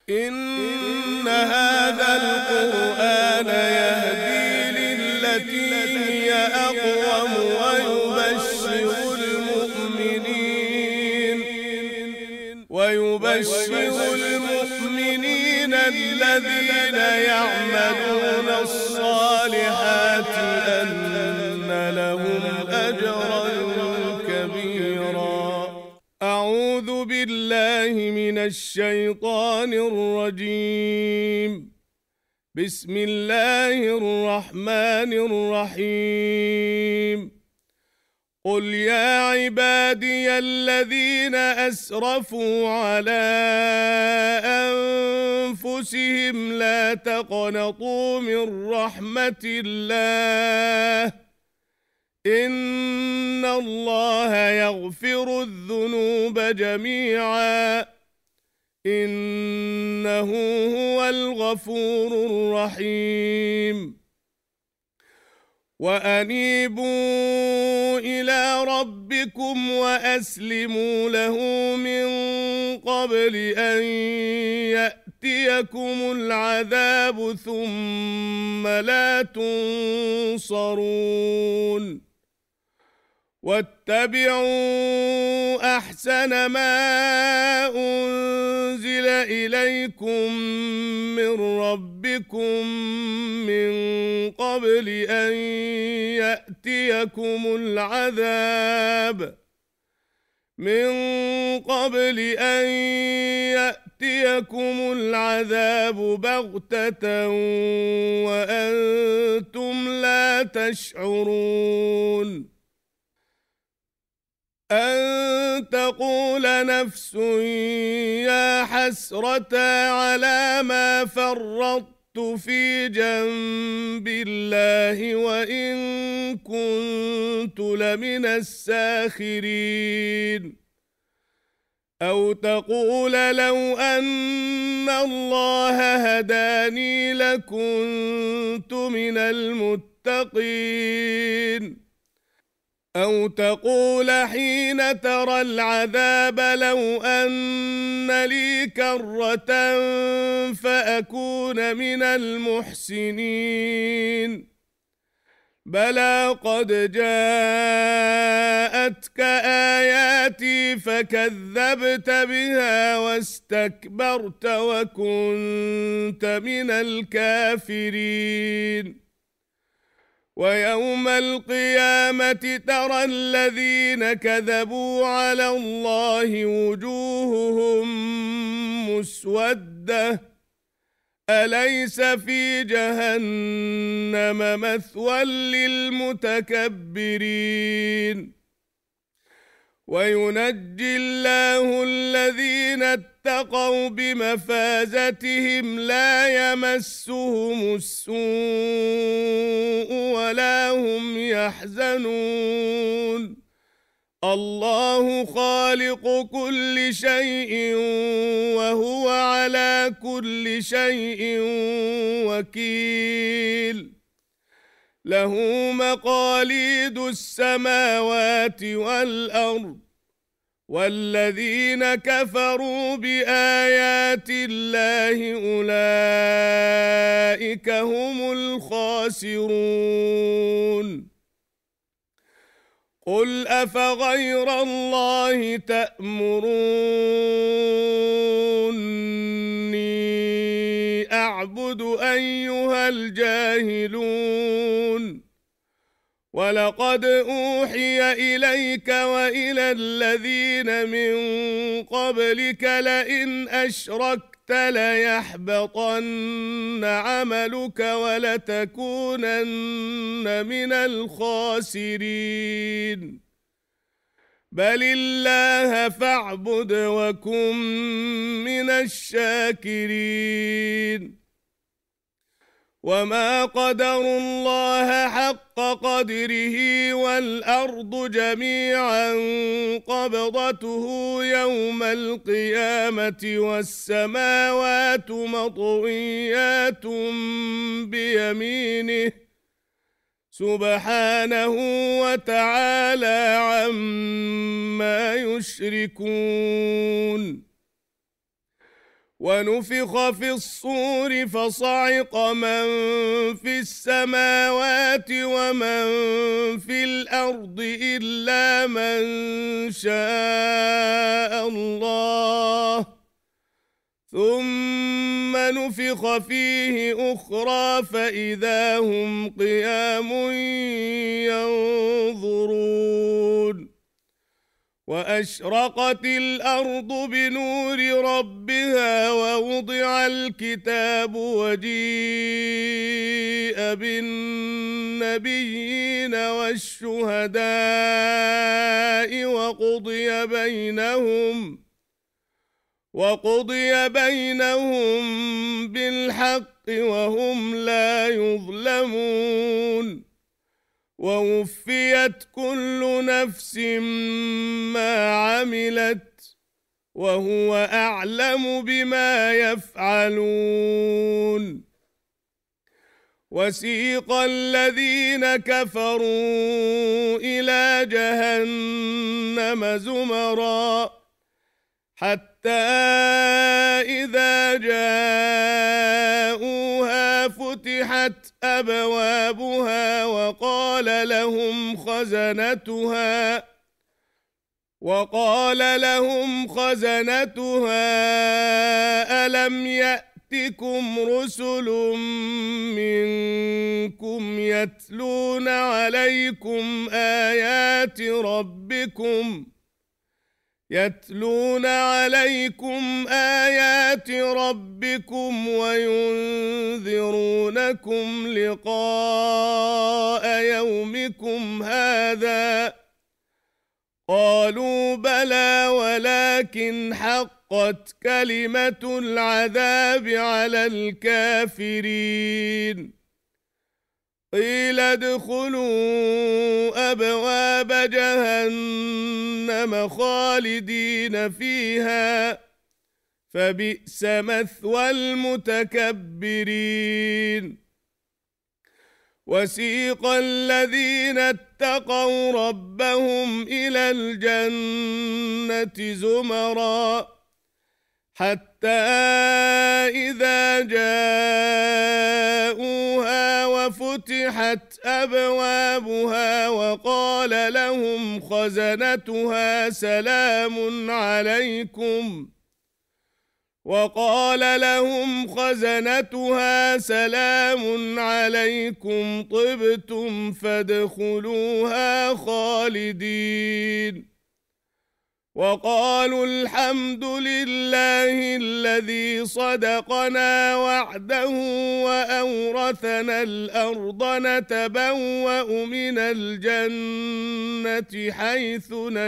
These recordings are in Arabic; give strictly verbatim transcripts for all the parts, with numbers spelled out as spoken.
إن هذا القرآن يهدي للتي هي أقوم ويبشر المؤمنين ويبشر المؤمنين الذين يعملون الصالحات أن لهم أجرا كبيرا. أعوذ بالله من الشيطان الرجيم. بسم الله الرحمن الرحيم. قل يا عبادي الذين أسرفوا على أنفسهم لا تقنطوا من رحمة الله إن الله يغفر الذنوب جميعا إنه هو الغفور الرحيم. وأنيبوا إلى ربكم وأسلموا له من قبل أن يأتيكم العذاب ثم لا تنصرون. واتبعوا أحسن ما أنزل إليكم من ربكم من قبل أن يأتيكم العذاب من قبل أن يأتيكم العذاب بغتة وأنتم لا تشعرون. أن تقول نفس يا حسرة على ما فرطت في جنب الله وإن كنت لمن الساخرين. أو تقول لو أن الله هداني لكنت من المتقين. أو تقول حين ترى العذاب لو أن لي كرة فأكون من المحسنين. بلى قد جاءتك آياتي فكذبت بها واستكبرت وكنت من الكافرين. ويوم القيامة ترى الذين كذبوا على الله وجوههم مسودة أليس في جهنم مثوى للمتكبرين. وينجي الله الذين اتقوا بمفازتهم لا يمسهم السوء ولا هم يحزنون. الله خالق كل شيء وهو على كل شيء وكيل. له مقاليد السماوات والأرض والذين كفروا بآيات الله أولئك هم الخاسرون. قل أفغير الله تأمروني أعبد أيها الجاهلون. ولقد أوحي إليك وإلى الذين من قبلك لئن أشركت ليحبطن عملك ولتكونن من الخاسرين. بل الله فاعبد وكن من الشاكرين. وما قدروا الله حق قدره والأرض جميعا قبضته يوم القيامة والسماوات مطويات بيمينه سبحانه وتعالى عما يشركون. ونفخ في الصور فصعق من في السماوات ومن في الأرض إلا من شاء الله ثم نفخ فيه أخرى فإذا هم قيام ينظرون وأشرقت الأرض بنور ربها ووضع الكتاب وجيء بالنبيين والشهداء وقضي بينهم وقضي بينهم بالحق وهم لا يظلمون ووفيت كل نفس ما عملت وهو أعلم بما يفعلون وسيق الذين كفروا إلى جهنم زمرا حتى إذا جاءوها فتحت أبوابها وقال لهم خزنتها وقال لهم خزنتها ألم يأتكم رسل منكم يتلون عليكم آيات ربكم يتلون عليكم آيات ربكم وينذرونكم لقاء يومكم هذا قالوا بلى ولكن حقت كلمة العذاب على الكافرين قيل ادخلوا أبواب جهنم خالدين فيها فبئس مثوى المتكبرين وسيق الذين اتقوا ربهم إلى الجنة زمرا حتى إذا جاءوها وفتحت أبوابها وقال لهم خزنتها سلام عليكم وقال لهم خزنتها سلام عليكم طبتم فادخلوها خالدين وقالوا الحمد لله الذي صدقنا وعده وأورثنا الأرض نتبوأ من الجنة حيث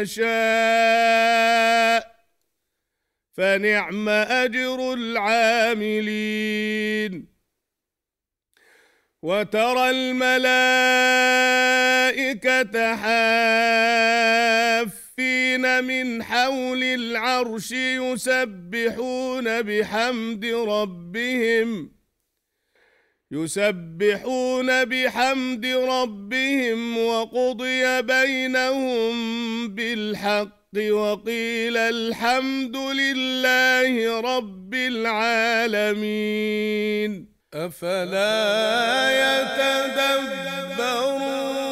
نشاء فنعم أجر العاملين وترى الملائكة حافين من حول العرش يسبحون بحمد ربهم يسبحون بحمد ربهم وقضي بينهم بالحق وقيل الحمد لله رب العالمين أفلا يتدبرون